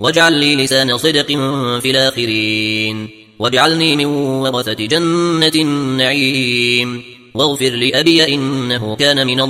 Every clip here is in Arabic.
واجعل لي لسان صدق في الآخرين، واجعلني من ورثة جنة النعيم، واغفر لأبي إنه كان من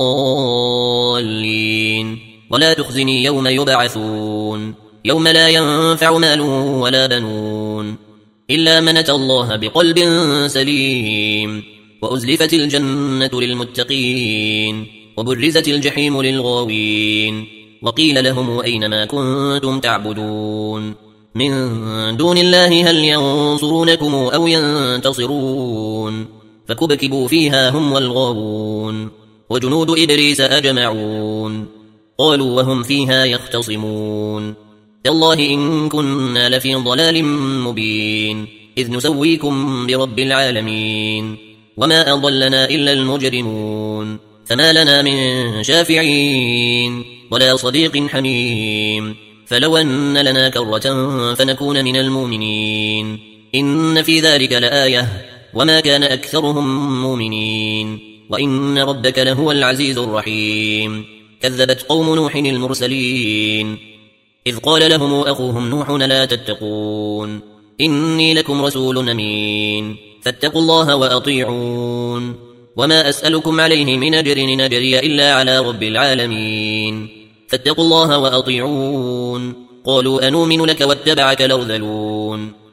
الضالين، ولا تخزني يوم يبعثون يوم لا ينفع مال ولا بنون إلا من أتى الله بقلب سليم، وأزلفت الجنة للمتقين، وبرزت الجحيم للغاوين، وقيل لهم أين ما كنتم تعبدون من دون الله هل ينصرونكم أو ينتصرون، فكبكبوا فيها هم والغاوون وجنود إبليس أجمعون، قالوا وهم فيها يختصمون تالله إن كنا لفي ضلال مبين إذ نسويكم برب العالمين، وما أضلنا إلا المجرمون، فما لنا من شافعين ولا صديق حميم، فلو أن لنا كرة فنكون من المؤمنين، إن في ذلك لآية وما كان أكثرهم مؤمنين، وإن ربك لهو العزيز الرحيم. كذبت قوم نوح المرسلين إذ قال لهم أخوهم نوح لا تتقون إني لكم رسول أمين فاتقوا الله وأطيعون، وما أسألكم عليه من أجر نجري إلا على رب العالمين، فاتقوا الله وأطيعون. قالوا أنؤمن لك واتبعك الأرذلون